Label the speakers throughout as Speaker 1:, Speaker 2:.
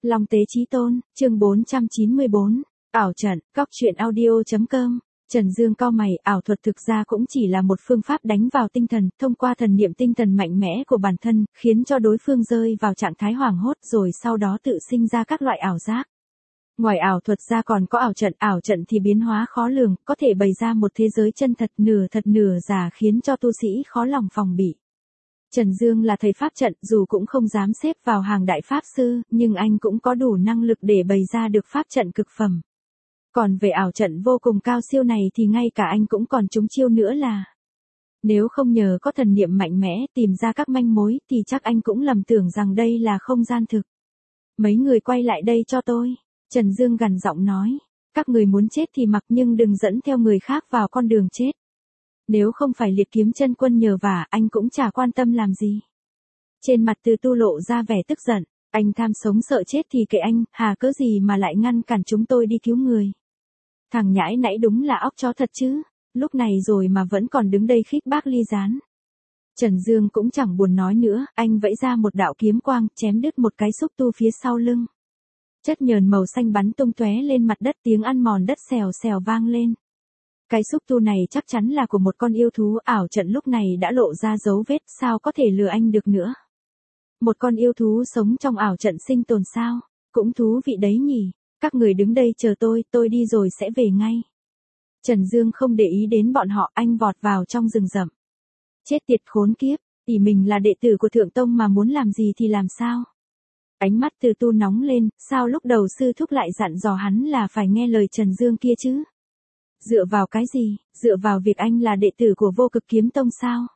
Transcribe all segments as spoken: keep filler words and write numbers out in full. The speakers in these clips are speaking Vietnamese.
Speaker 1: Long Tế Chí Tôn, chương bốn trăm chín mươi bốn, ảo trận, góc truyện audio.com. Trần Dương cau mày, ảo thuật thực ra cũng chỉ là một phương pháp đánh vào tinh thần, thông qua thần niệm tinh thần mạnh mẽ của bản thân, khiến cho đối phương rơi vào trạng thái hoảng hốt rồi sau đó tự sinh ra các loại ảo giác. Ngoài ảo thuật ra còn có ảo trận, ảo trận thì biến hóa khó lường, có thể bày ra một thế giới chân thật nửa thật nửa giả khiến cho tu sĩ khó lòng phòng bị. Trần Dương là thầy pháp trận, dù cũng không dám xếp vào hàng đại pháp sư, nhưng anh cũng có đủ năng lực để bày ra được pháp trận cực phẩm. Còn về ảo trận vô cùng cao siêu này thì ngay cả anh cũng còn trúng chiêu nữa là. Nếu không nhờ có thần niệm mạnh mẽ tìm ra các manh mối thì chắc anh cũng lầm tưởng rằng đây là không gian thực. Mấy người quay lại đây cho tôi. Trần Dương gằn giọng nói. Các người muốn chết thì mặc nhưng đừng dẫn theo người khác vào con đường chết. Nếu không phải liệt kiếm chân quân nhờ vả anh cũng chả quan tâm làm gì. Trên mặt Từ Tu lộ ra vẻ tức giận. Anh tham sống sợ chết thì kệ anh, hà cớ gì mà lại ngăn cản chúng tôi đi cứu người. Thằng nhãi nãy đúng là óc chó thật chứ, lúc này rồi mà vẫn còn đứng đây khích bác ly gián. Trần Dương cũng chẳng buồn nói nữa, anh vẫy ra một đạo kiếm quang, chém đứt một cái xúc tu phía sau lưng. Chất nhờn màu xanh bắn tung tóe lên mặt đất, tiếng ăn mòn đất xèo xèo vang lên. Cái xúc tu này chắc chắn là của một con yêu thú, ảo trận lúc này đã lộ ra dấu vết, sao có thể lừa anh được nữa. Một con yêu thú sống trong ảo trận sinh tồn sao, cũng thú vị đấy nhỉ. Các người đứng đây chờ tôi, tôi đi rồi sẽ về ngay. Trần Dương không để ý đến bọn họ, anh vọt vào trong rừng rậm. Chết tiệt khốn kiếp, ỷ mình là đệ tử của Thượng Tông mà muốn làm gì thì làm sao. Ánh mắt Từ Tu nóng lên, sao lúc đầu sư thúc lại dặn dò hắn là phải nghe lời Trần Dương kia chứ? Dựa vào cái gì, dựa vào việc anh là đệ tử của Vô Cực Kiếm Tông sao?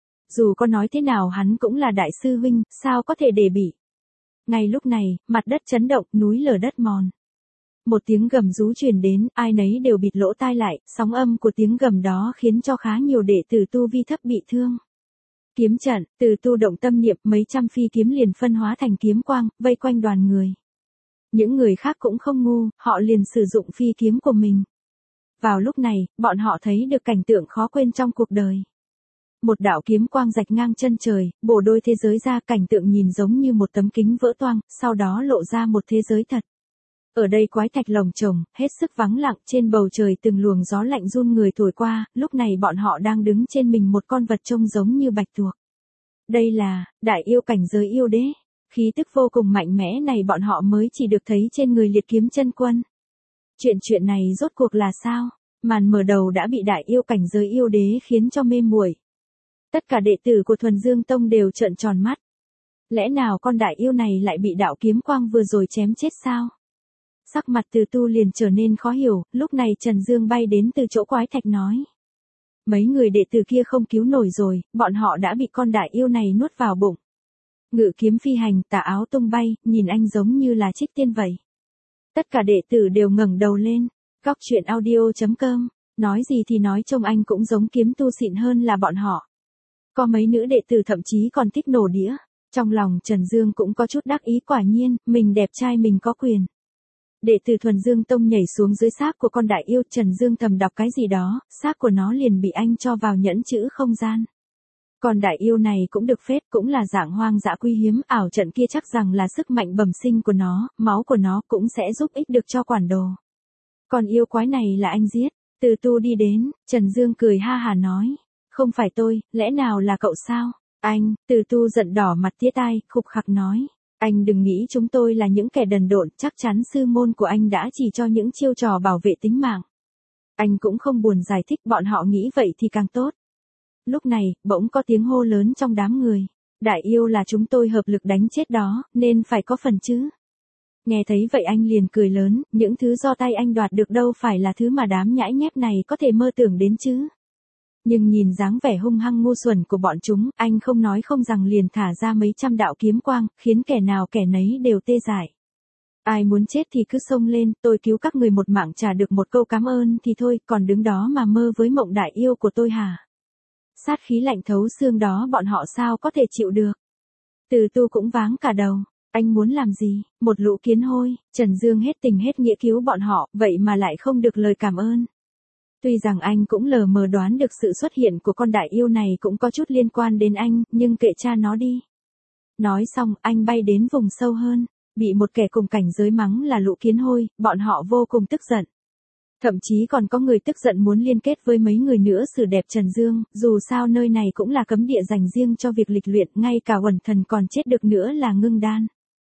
Speaker 1: Dù có nói thế nào hắn cũng là đại sư huynh, sao có thể để bị. Ngay lúc này, mặt đất chấn động, núi lở đất mòn. Một tiếng gầm rú truyền đến, ai nấy đều bịt lỗ tai lại, sóng âm của tiếng gầm đó khiến cho khá nhiều đệ tử tu vi thấp bị thương. Kiếm trận, Từ Tu động tâm niệm, mấy trăm phi kiếm liền phân hóa thành kiếm quang, vây quanh đoàn người. Những người khác cũng không ngu, họ liền sử dụng phi kiếm của mình. Vào lúc này, bọn họ thấy được cảnh tượng khó quên trong cuộc đời. Một đạo kiếm quang rạch ngang chân trời, bổ đôi thế giới ra, cảnh tượng nhìn giống như một tấm kính vỡ toang, sau đó lộ ra một thế giới thật. Ở đây quái thạch lồng chồng, hết sức vắng lặng, trên bầu trời từng luồng gió lạnh run người thổi qua, lúc này bọn họ đang đứng trên mình một con vật trông giống như bạch tuộc. Đây là, đại yêu cảnh giới yêu đế, khí tức vô cùng mạnh mẽ này bọn họ mới chỉ được thấy trên người liệt kiếm chân quân. Chuyện chuyện này rốt cuộc là sao? Màn mở đầu đã bị đại yêu cảnh giới yêu đế khiến cho mê muội. Tất cả đệ tử của Thuần Dương Tông đều trợn tròn mắt. Lẽ nào con đại yêu này lại bị đạo kiếm quang vừa rồi chém chết sao? Sắc mặt Từ Tu liền trở nên khó hiểu, lúc này Trần Dương bay đến từ chỗ quái thạch nói. Mấy người đệ tử kia không cứu nổi rồi, bọn họ đã bị con đại yêu này nuốt vào bụng. Ngự kiếm phi hành, tà áo tung bay, nhìn anh giống như là trích tiên vậy. Tất cả đệ tử đều ngẩng đầu lên, góc truyện audio.com, nói gì thì nói trông anh cũng giống kiếm tu xịn hơn là bọn họ. Có mấy nữ đệ tử thậm chí còn thích nổ đĩa, trong lòng Trần Dương cũng có chút đắc ý, quả nhiên, mình đẹp trai mình có quyền. Đệ tử Thuần Dương Tông nhảy xuống dưới xác của con đại yêu, Trần Dương thầm đọc cái gì đó, xác của nó liền bị anh cho vào nhẫn chữ không gian. Con đại yêu này cũng được phết, cũng là dạng hoang dã quý hiếm, ảo trận kia chắc rằng là sức mạnh bẩm sinh của nó, máu của nó cũng sẽ giúp ích được cho quản đồ. Con yêu quái này là anh giết. Từ Tu đi đến, Trần Dương cười ha hà nói. Không phải tôi, lẽ nào là cậu sao? Anh, Từ Tu giận đỏ mặt tía tai, khục khặc nói. Anh đừng nghĩ chúng tôi là những kẻ đần độn, chắc chắn sư môn của anh đã chỉ cho những chiêu trò bảo vệ tính mạng. Anh cũng không buồn giải thích, bọn họ nghĩ vậy thì càng tốt. Lúc này, bỗng có tiếng hô lớn trong đám người. Đại yêu là chúng tôi hợp lực đánh chết đó, nên phải có phần chứ. Nghe thấy vậy anh liền cười lớn, những thứ do tay anh đoạt được đâu phải là thứ mà đám nhãi nhép này có thể mơ tưởng đến chứ. Nhưng nhìn dáng vẻ hung hăng ngu xuẩn của bọn chúng, anh không nói không rằng liền thả ra mấy trăm đạo kiếm quang, khiến kẻ nào kẻ nấy đều tê dại. Ai muốn chết thì cứ xông lên, tôi cứu các người một mạng trả được một câu cảm ơn thì thôi, còn đứng đó mà mơ với mộng đại yêu của tôi hả? Sát khí lạnh thấu xương đó bọn họ sao có thể chịu được? Từ Tu cũng váng cả đầu. Anh muốn làm gì? Một lũ kiến hôi, Trần Dương hết tình hết nghĩa cứu bọn họ, vậy mà lại không được lời cảm ơn. Tuy rằng anh cũng lờ mờ đoán được sự xuất hiện của con đại yêu này cũng có chút liên quan đến anh, nhưng kệ cha nó đi. Nói xong, anh bay đến vùng sâu hơn. Bị một kẻ cùng cảnh giới mắng là lũ kiến hôi, bọn họ vô cùng tức giận. Thậm chí còn có người tức giận muốn liên kết với mấy người nữa xử đẹp Trần Dương, dù sao nơi này cũng là cấm địa dành riêng cho việc lịch luyện, ngay cả Uẩn Thần còn chết được nữa là Ngưng Đan.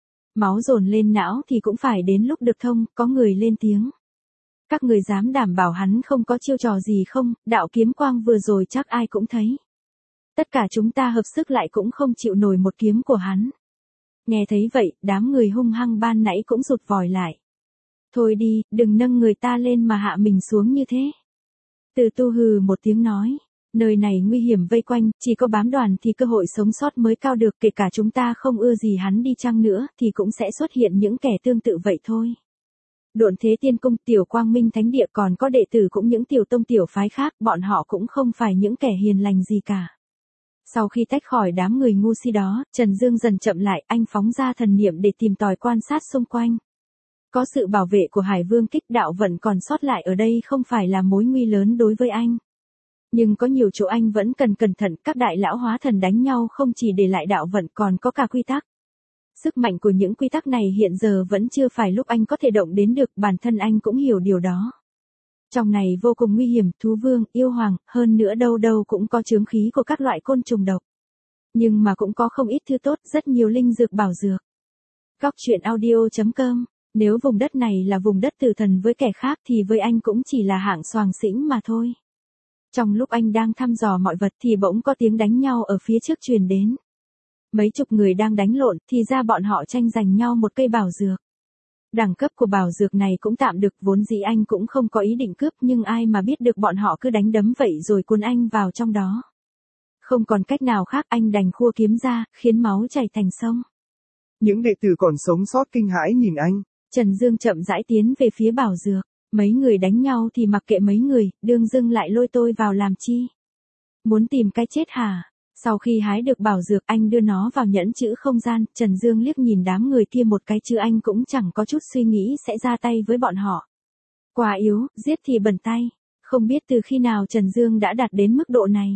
Speaker 1: Máu dồn lên não thì cũng phải đến lúc được thông, có người lên tiếng. Các người dám đảm bảo hắn không có chiêu trò gì không, đạo kiếm quang vừa rồi chắc ai cũng thấy. Tất cả chúng ta hợp sức lại cũng không chịu nổi một kiếm của hắn. Nghe thấy vậy, đám người hung hăng ban nãy cũng rụt vòi lại. Thôi đi, đừng nâng người ta lên mà hạ mình xuống như thế. Từ Tu hừ một tiếng nói, nơi này nguy hiểm vây quanh, chỉ có bám đoàn thì cơ hội sống sót mới cao được, kể cả chúng ta không ưa gì hắn đi chăng nữa thì cũng sẽ xuất hiện những kẻ tương tự vậy thôi. Độn Thế Tiên Cung, Tiểu Quang Minh Thánh Địa còn có đệ tử cũng những tiểu tông tiểu phái khác, bọn họ cũng không phải những kẻ hiền lành gì cả. Sau khi tách khỏi đám người ngu si đó, Trần Dương dần chậm lại, anh phóng ra thần niệm để tìm tòi quan sát xung quanh. Có sự bảo vệ của Hải Vương Kích, đạo vận còn sót lại ở đây không phải là mối nguy lớn đối với anh. Nhưng có nhiều chỗ anh vẫn cần cẩn thận, các đại lão hóa thần đánh nhau không chỉ để lại đạo vận còn có cả quy tắc. Sức mạnh của những quy tắc này hiện giờ vẫn chưa phải lúc anh có thể động đến được, bản thân anh cũng hiểu điều đó. Trong này vô cùng nguy hiểm, thú vương, yêu hoàng, hơn nữa đâu đâu cũng có chướng khí của các loại côn trùng độc. Nhưng mà cũng có không ít thứ tốt, rất nhiều linh dược bảo dược. Góc truyện audio chấm com. Nếu vùng đất này là vùng đất tử thần với kẻ khác thì với anh cũng chỉ là hạng xoàng xĩnh mà thôi. Trong lúc anh đang thăm dò mọi vật thì bỗng có tiếng đánh nhau ở phía trước truyền đến. Mấy chục người đang đánh lộn, thì ra bọn họ tranh giành nhau một cây bảo dược. Đẳng cấp của bảo dược này cũng tạm được, vốn dĩ anh cũng không có ý định cướp, nhưng ai mà biết được bọn họ cứ đánh đấm vậy rồi cuốn anh vào trong đó. Không còn cách nào khác, anh đành khua kiếm ra, khiến máu chảy thành sông.
Speaker 2: Những đệ tử còn sống sót kinh hãi nhìn anh.
Speaker 1: Trần Dương chậm rãi tiến về phía bảo dược. Mấy người đánh nhau thì mặc kệ mấy người, đương dưng lại lôi tôi vào làm chi? Muốn tìm cái chết hả? Sau khi hái được bảo dược, anh đưa nó vào nhẫn chữ không gian, Trần Dương liếc nhìn đám người kia một cái chứ anh cũng chẳng có chút suy nghĩ sẽ ra tay với bọn họ. Quá yếu, giết thì bẩn tay. Không biết từ khi nào Trần Dương đã đạt đến mức độ này.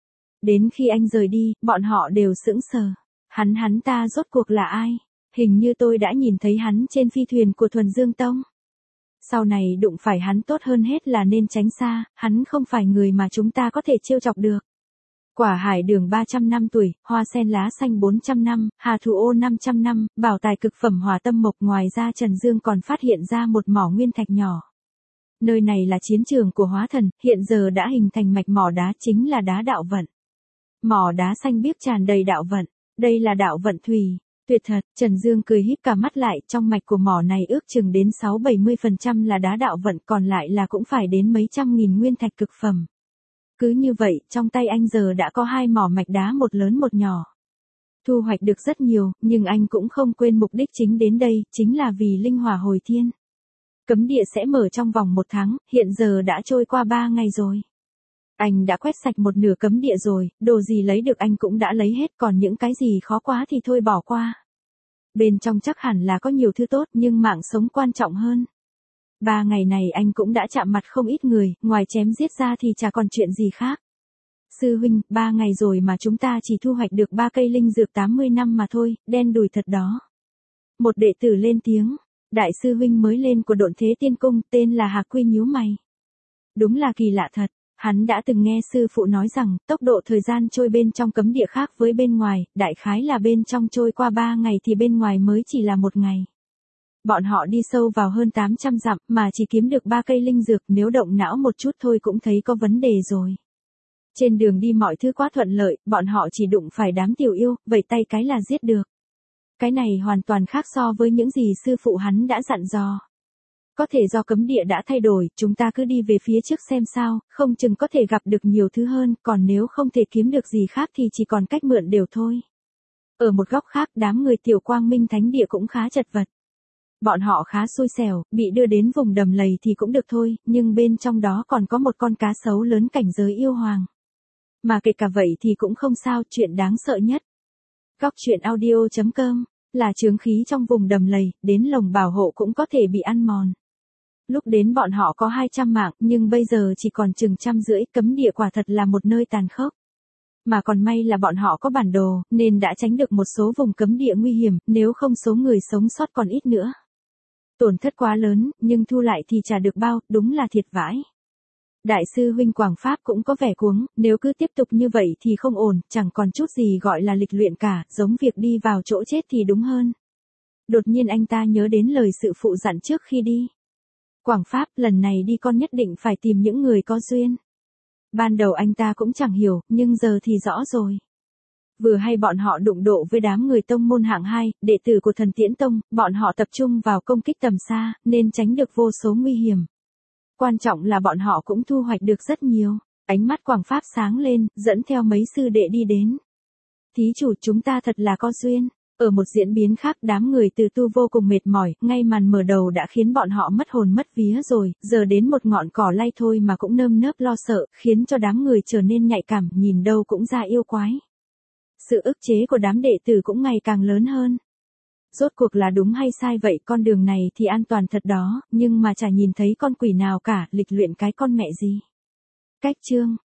Speaker 1: Đến khi anh rời đi, bọn họ đều sững sờ. Hắn hắn ta rốt cuộc là ai? Hình như tôi đã nhìn thấy hắn trên phi thuyền của Thuần Dương Tông. Sau này đụng phải hắn tốt hơn hết là nên tránh xa, hắn không phải người mà chúng ta có thể trêu chọc được. Quả hải đường ba trăm năm tuổi, hoa sen lá xanh bốn trăm năm, hà thủ ô năm trăm năm, bảo tài cực phẩm hỏa tâm mộc. Ngoài ra Trần Dương còn phát hiện ra một mỏ nguyên thạch nhỏ. Nơi này là chiến trường của hóa thần, hiện giờ đã hình thành mạch mỏ đá, chính là đá đạo vận. Mỏ đá xanh biếc tràn đầy đạo vận, đây là đạo vận thủy. Tuyệt thật, Trần Dương cười híp cả mắt lại, trong mạch của mỏ này ước chừng đến sáu bảy mươi phần trăm là đá đạo vận, còn lại là cũng phải đến mấy trăm nghìn nguyên thạch cực phẩm. Cứ như vậy, trong tay anh giờ đã có hai mỏ mạch đá, một lớn một nhỏ. Thu hoạch được rất nhiều, nhưng anh cũng không quên mục đích chính đến đây, chính là vì linh hỏa hồi thiên. Cấm địa sẽ mở trong vòng một tháng, hiện giờ đã trôi qua ba ngày rồi. Anh đã quét sạch một nửa cấm địa rồi, đồ gì lấy được anh cũng đã lấy hết, còn những cái gì khó quá thì thôi bỏ qua. Bên trong chắc hẳn là có nhiều thứ tốt, nhưng mạng sống quan trọng hơn. Ba ngày này anh cũng đã chạm mặt không ít người, ngoài chém giết ra thì chả còn chuyện gì khác. Sư huynh, ba ngày rồi mà chúng ta chỉ thu hoạch được ba cây linh dược tám mươi năm mà thôi, đen đủi thật đó. Một đệ tử lên tiếng, đại sư huynh mới lên của Độn Thế Tiên Cung, tên là Hạc Quy nhíu mày. Đúng là kỳ lạ thật. Hắn đã từng nghe sư phụ nói rằng, tốc độ thời gian trôi bên trong cấm địa khác với bên ngoài, đại khái là bên trong trôi qua ba ngày thì bên ngoài mới chỉ là một ngày. Bọn họ đi sâu vào hơn tám trăm dặm mà chỉ kiếm được ba cây linh dược, nếu động não một chút thôi cũng thấy có vấn đề rồi. Trên đường đi mọi thứ quá thuận lợi, bọn họ chỉ đụng phải đám tiểu yêu, vẩy tay cái là giết được. Cái này hoàn toàn khác so với những gì sư phụ hắn đã dặn dò. Có thể do cấm địa đã thay đổi, chúng ta cứ đi về phía trước xem sao, không chừng có thể gặp được nhiều thứ hơn, còn nếu không thể kiếm được gì khác thì chỉ còn cách mượn đều thôi. Ở một góc khác, đám người Tiểu Quang Minh Thánh Địa cũng khá chật vật. Bọn họ khá xui xẻo, bị đưa đến vùng đầm lầy thì cũng được thôi, nhưng bên trong đó còn có một con cá sấu lớn cảnh giới yêu hoàng. Mà kể cả vậy thì cũng không sao, chuyện đáng sợ nhất. Góc truyện audio chấm com là chướng khí trong vùng đầm lầy, đến lồng bảo hộ cũng có thể bị ăn mòn. Lúc đến bọn họ có hai trăm mạng, nhưng bây giờ chỉ còn chừng trăm rưỡi, cấm địa quả thật là một nơi tàn khốc. Mà còn may là bọn họ có bản đồ, nên đã tránh được một số vùng cấm địa nguy hiểm, nếu không số người sống sót còn ít nữa. Tổn thất quá lớn, nhưng thu lại thì trả được bao, đúng là thiệt vãi. Đại sư huynh Quảng Pháp cũng có vẻ cuống, nếu cứ tiếp tục như vậy thì không ổn, chẳng còn chút gì gọi là lịch luyện cả, giống việc đi vào chỗ chết thì đúng hơn. Đột nhiên anh ta nhớ đến lời sự phụ dặn trước khi đi. Quảng Pháp, lần này đi con nhất định phải tìm những người có duyên. Ban đầu anh ta cũng chẳng hiểu, nhưng giờ thì rõ rồi. Vừa hay bọn họ đụng độ với đám người tông môn hạng hai, đệ tử của Thần Tiễn Tông, bọn họ tập trung vào công kích tầm xa, nên tránh được vô số nguy hiểm. Quan trọng là bọn họ cũng thu hoạch được rất nhiều. Ánh mắt Quảng Pháp sáng lên, dẫn theo mấy sư đệ đi đến. Thí chủ, chúng ta thật là có duyên. Ở một diễn biến khác, đám người từ tu vô cùng mệt mỏi, ngay màn mở đầu đã khiến bọn họ mất hồn mất vía rồi, giờ đến một ngọn cỏ lay thôi mà cũng nơm nớp lo sợ, khiến cho đám người trở nên nhạy cảm, nhìn đâu cũng ra yêu quái. Sự ức chế của đám đệ tử cũng ngày càng lớn hơn. Rốt cuộc là đúng hay sai vậy, con đường này thì an toàn thật đó, nhưng mà chả nhìn thấy con quỷ nào cả, lịch luyện cái con mẹ gì. Cách chương